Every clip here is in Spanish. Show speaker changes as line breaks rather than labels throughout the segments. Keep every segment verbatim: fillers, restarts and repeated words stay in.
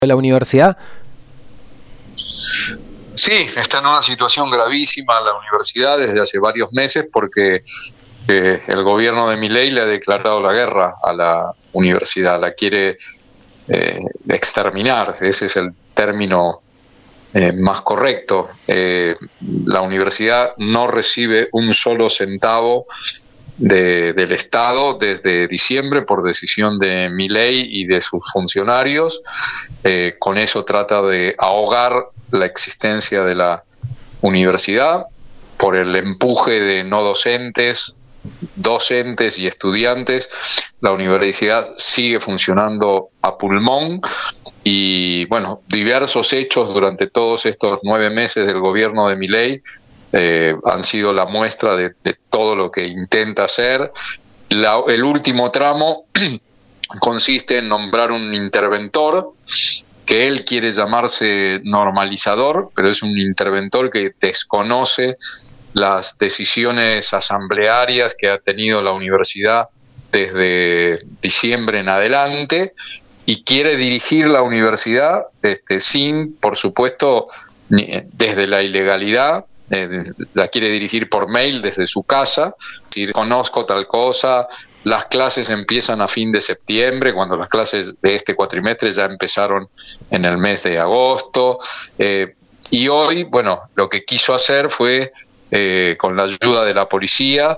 de la universidad?
Sí, está en una situación gravísima la universidad desde hace varios meses porque eh, el gobierno de Milei le ha declarado la guerra a la universidad, la quiere eh, exterminar, ese es el término eh, más correcto. Eh, la universidad no recibe un solo centavo de, del Estado desde diciembre por decisión de Milei y de sus funcionarios. Eh, con eso trata de ahogar la existencia de la universidad por el empuje de no docentes, docentes y estudiantes. La universidad sigue funcionando a pulmón y, bueno, diversos hechos durante todos estos nueve meses del gobierno de Milei eh, han sido la muestra de, de todo lo que intenta hacer. La, el último tramo consiste en nombrar un interventor que él quiere llamarse normalizador, pero es un interventor que desconoce las decisiones asamblearias que ha tenido la universidad desde diciembre en adelante y quiere dirigir la universidad este, sin, por supuesto, ni, desde la ilegalidad, eh, la quiere dirigir por mail desde su casa, decir, conozco tal cosa. Las clases empiezan a fin de septiembre, cuando las clases de este cuatrimestre ya empezaron en el mes de agosto. Eh, y hoy, bueno, lo que quiso hacer fue, eh, con la ayuda de la policía,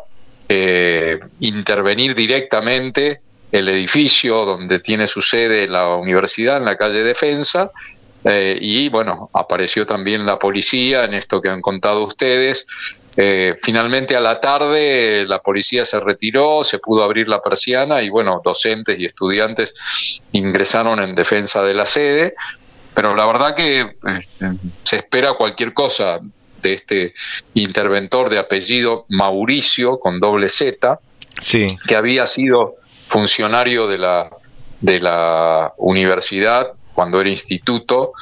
eh, intervenir directamente el edificio donde tiene su sede la universidad, en la calle Defensa. Eh, y, bueno, apareció también la policía en esto que han contado ustedes. Eh, finalmente a la tarde la policía se retiró, se pudo abrir la persiana y, bueno, docentes y estudiantes ingresaron en defensa de la sede, pero la verdad que este, se espera cualquier cosa de este interventor de apellido Mauricio con doble Z,
sí,
que había sido funcionario de la, de la universidad cuando era instituto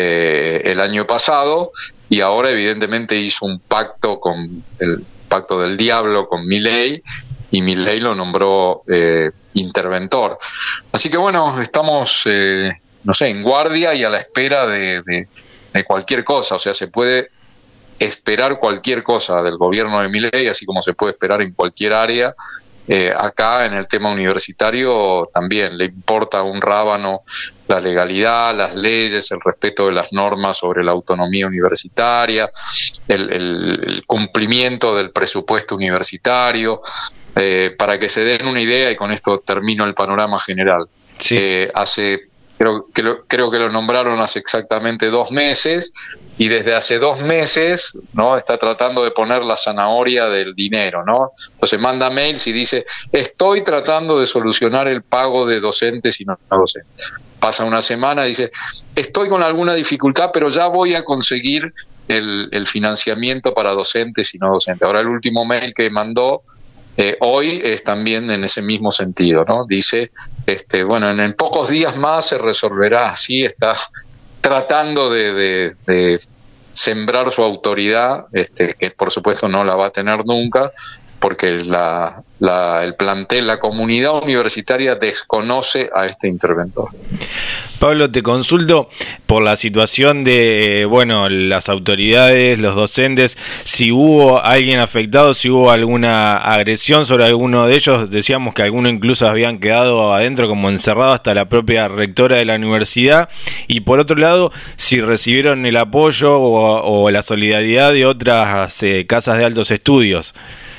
eh, el año pasado, y ahora evidentemente hizo un pacto con el pacto del diablo con Milei, y Milei lo nombró eh, interventor. Así que, bueno, estamos eh, no sé, en guardia y a la espera de, de, de cualquier cosa. O sea, se puede esperar cualquier cosa del gobierno de Milei, así como se puede esperar en cualquier área. Eh, acá en el tema universitario también le importa un rábano la legalidad, las leyes, el respeto de las normas sobre la autonomía universitaria, el, el, el cumplimiento del presupuesto universitario. Eh, para que se den una idea, y con esto termino el panorama general, sí. eh, hace creo que lo, creo que lo nombraron hace exactamente dos meses, y desde hace dos meses, ¿no?, está tratando de poner la zanahoria del dinero, ¿no? Entonces manda mails y dice: estoy tratando de solucionar el pago de docentes y no docentes. Pasa una semana y dice: estoy con alguna dificultad, pero ya voy a conseguir el, el financiamiento para docentes y no docentes. Ahora el último mail que mandó Eh, hoy es también en ese mismo sentido, ¿no? Dice, este, bueno, en, en pocos días más se resolverá. Así está tratando de, de, de sembrar su autoridad, este, que por supuesto no la va a tener nunca, porque la, la, el plantel, la comunidad universitaria desconoce a este interventor.
Pablo, te consulto por la situación de, bueno, las autoridades, los docentes, si hubo alguien afectado, si hubo alguna agresión sobre alguno de ellos. Decíamos que algunos incluso habían quedado adentro como encerrados, hasta la propia rectora de la universidad. Y por otro lado, si recibieron el apoyo o, o la solidaridad de otras eh, casas de altos estudios.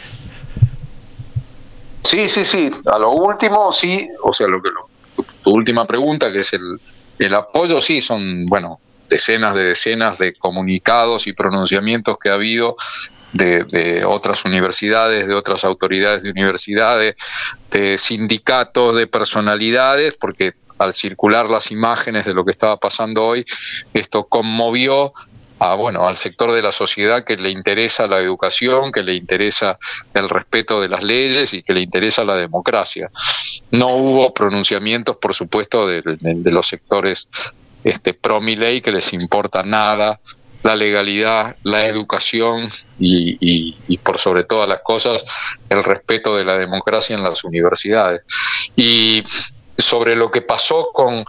Sí, sí, sí. A lo último, sí. O sea, lo que lo, tu, tu última pregunta, que es el, el apoyo, sí, son, bueno, decenas de decenas de comunicados y pronunciamientos que ha habido de, de otras universidades, de otras autoridades de universidades, de sindicatos, de personalidades, porque al circular las imágenes de lo que estaba pasando hoy, esto conmovió a, bueno, al sector de la sociedad que le interesa la educación, que le interesa el respeto de las leyes y que le interesa la democracia. No hubo pronunciamientos, por supuesto, de, de, de los sectores este, pro Milei, que les importa nada la legalidad, la educación y, y, y por sobre todas las cosas, el respeto de la democracia en las universidades. Y sobre lo que pasó con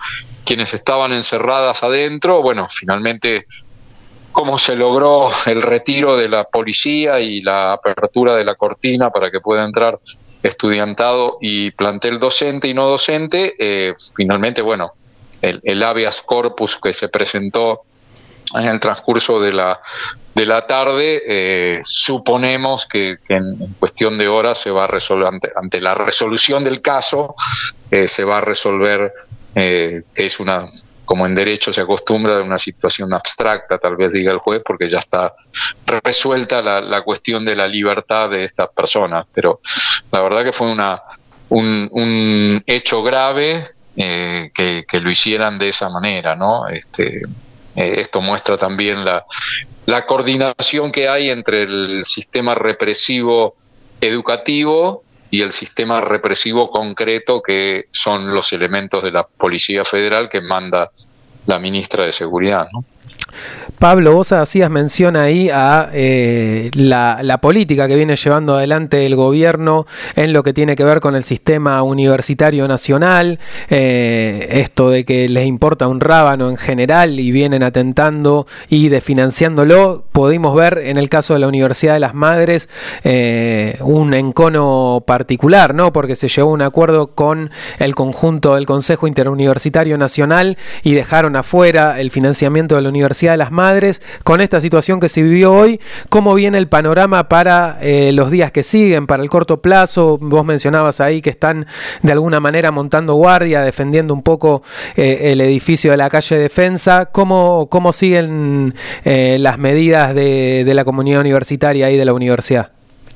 quienes estaban encerradas adentro. Bueno, finalmente, cómo se logró el retiro de la policía y la apertura de la cortina para que pueda entrar estudiantado y plantel docente y no docente, eh, finalmente, bueno, el, el habeas corpus que se presentó en el transcurso de la de la tarde, eh, suponemos que, que en, en cuestión de horas se va a resolver, ante, ante la resolución del caso, eh, se va a resolver, eh, que es una, como en derecho se acostumbra, de una situación abstracta, tal vez diga el juez, porque ya está resuelta la, la cuestión de la libertad de estas personas. Pero la verdad que fue una un, un hecho grave, eh, que, que lo hicieran de esa manera, ¿no? Este, eh, esto muestra también la la coordinación que hay entre el sistema represivo educativo y el sistema represivo concreto, que son los elementos de la Policía Federal que manda la ministra de Seguridad, ¿no?
Pablo, vos hacías mención ahí a eh, la, la política que viene llevando adelante el gobierno en lo que tiene que ver con el sistema universitario nacional, eh, esto de que les importa un rábano en general y vienen atentando y desfinanciándolo. Pudimos ver en el caso de la Universidad de las Madres eh, un encono particular, ¿no? Porque se llegó a un acuerdo con el conjunto del Consejo Interuniversitario Nacional y dejaron afuera el financiamiento de la Universidad de las Madres. Con esta situación que se vivió hoy, ¿cómo viene el panorama para eh, los días que siguen, para el corto plazo? Vos mencionabas ahí que están de alguna manera montando guardia, defendiendo un poco eh, el edificio de la calle Defensa. ¿Cómo, cómo siguen eh, las medidas de, de la comunidad universitaria y de la universidad?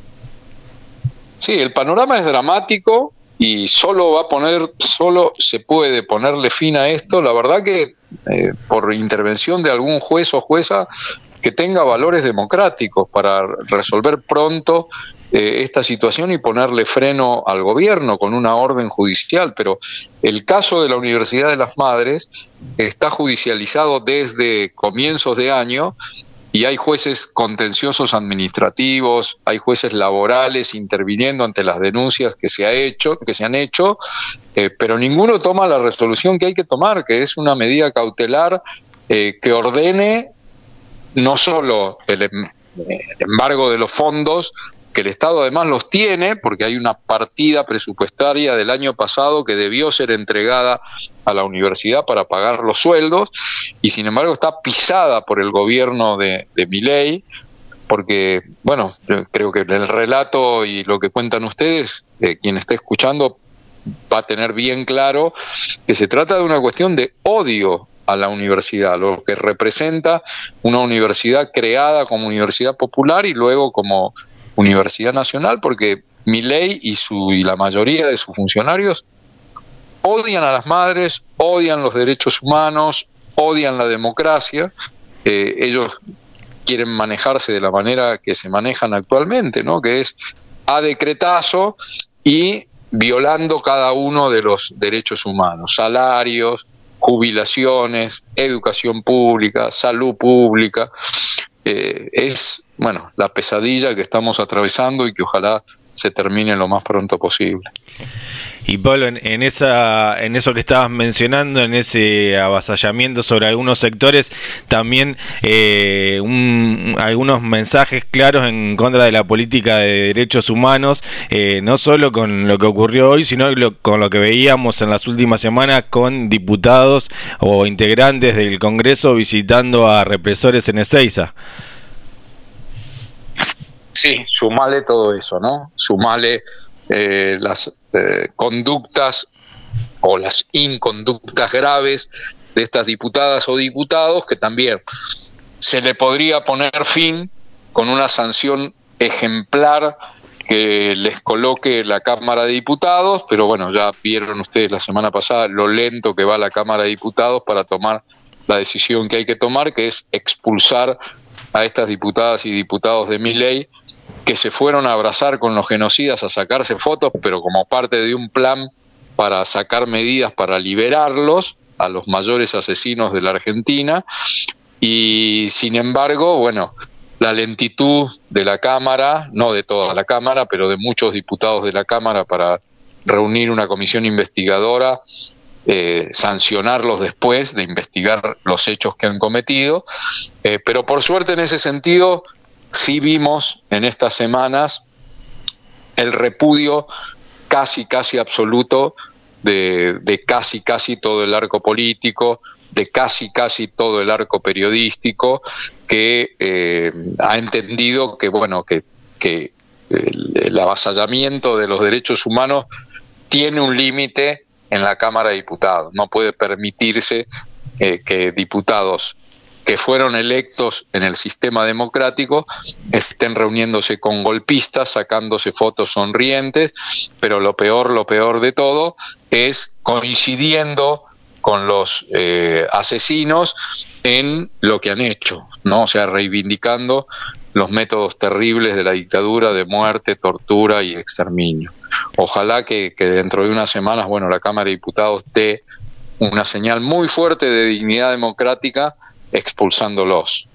Sí, el panorama es dramático y solo va a poner, solo se puede ponerle fin a esto, la verdad que eh, por intervención de algún juez o jueza que tenga valores democráticos para resolver pronto eh, esta situación y ponerle freno al gobierno con una orden judicial. Pero el caso de la Universidad de las Madres está judicializado desde comienzos de año y hay jueces contenciosos administrativos, hay jueces laborales interviniendo ante las denuncias que se ha hecho, que se han hecho, eh, pero ninguno toma la resolución que hay que tomar, que es una medida cautelar eh, que ordene no solo el, el embargo de los fondos, que el Estado además los tiene, porque hay una partida presupuestaria del año pasado que debió ser entregada a la universidad para pagar los sueldos, y sin embargo está pisada por el gobierno de, de Milei, porque, bueno, creo que en el relato y lo que cuentan ustedes, eh, quien esté escuchando va a tener bien claro que se trata de una cuestión de odio a la universidad, lo que representa una universidad creada como universidad popular y luego como Universidad Nacional, porque Milei y su y la mayoría de sus funcionarios odian a las madres, odian los derechos humanos, odian la democracia. Eh, ellos quieren manejarse de la manera que se manejan actualmente, ¿no? Que es a decretazo y violando cada uno de los derechos humanos, salarios, jubilaciones, educación pública, salud pública. Eh, es, bueno, la pesadilla que estamos atravesando y que ojalá se termine lo más pronto posible.
Y Pablo, en, en esa, en eso que estabas mencionando, en ese avasallamiento sobre algunos sectores, también eh, un, algunos mensajes claros en contra de la política de derechos humanos, eh, no solo con lo que ocurrió hoy, sino lo, con lo que veíamos en las últimas semanas con diputados o integrantes del Congreso visitando a represores en Ezeiza.
Sí, sumale todo eso, ¿no? Sumale eh, las eh, conductas o las inconductas graves de estas diputadas o diputados, que también se le podría poner fin con una sanción ejemplar que les coloque la Cámara de Diputados, pero bueno, ya vieron ustedes la semana pasada lo lento que va la Cámara de Diputados para tomar la decisión que hay que tomar, que es expulsar a estas diputadas y diputados de Milei, que se fueron a abrazar con los genocidas a sacarse fotos, pero como parte de un plan para sacar medidas para liberarlos, a los mayores asesinos de la Argentina. Y sin embargo, bueno, la lentitud de la Cámara, no de toda la Cámara, pero de muchos diputados de la Cámara para reunir una comisión investigadora eh, sancionarlos después de investigar los hechos que han cometido, eh, pero por suerte en ese sentido sí vimos en estas semanas el repudio casi casi absoluto de, de casi casi todo el arco político, de casi casi todo el arco periodístico, que eh, ha entendido que bueno que, que el, el avasallamiento de los derechos humanos tiene un límite en la Cámara de Diputados. No puede permitirse eh, que diputados que fueron electos en el sistema democrático estén reuniéndose con golpistas, sacándose fotos sonrientes, pero lo peor, lo peor de todo es coincidiendo con los eh, asesinos en lo que han hecho, ¿no? O sea, reivindicando los métodos terribles de la dictadura de muerte, tortura y exterminio. Ojalá que, que dentro de unas semanas, bueno, la Cámara de Diputados dé una señal muy fuerte de dignidad democrática expulsándolos.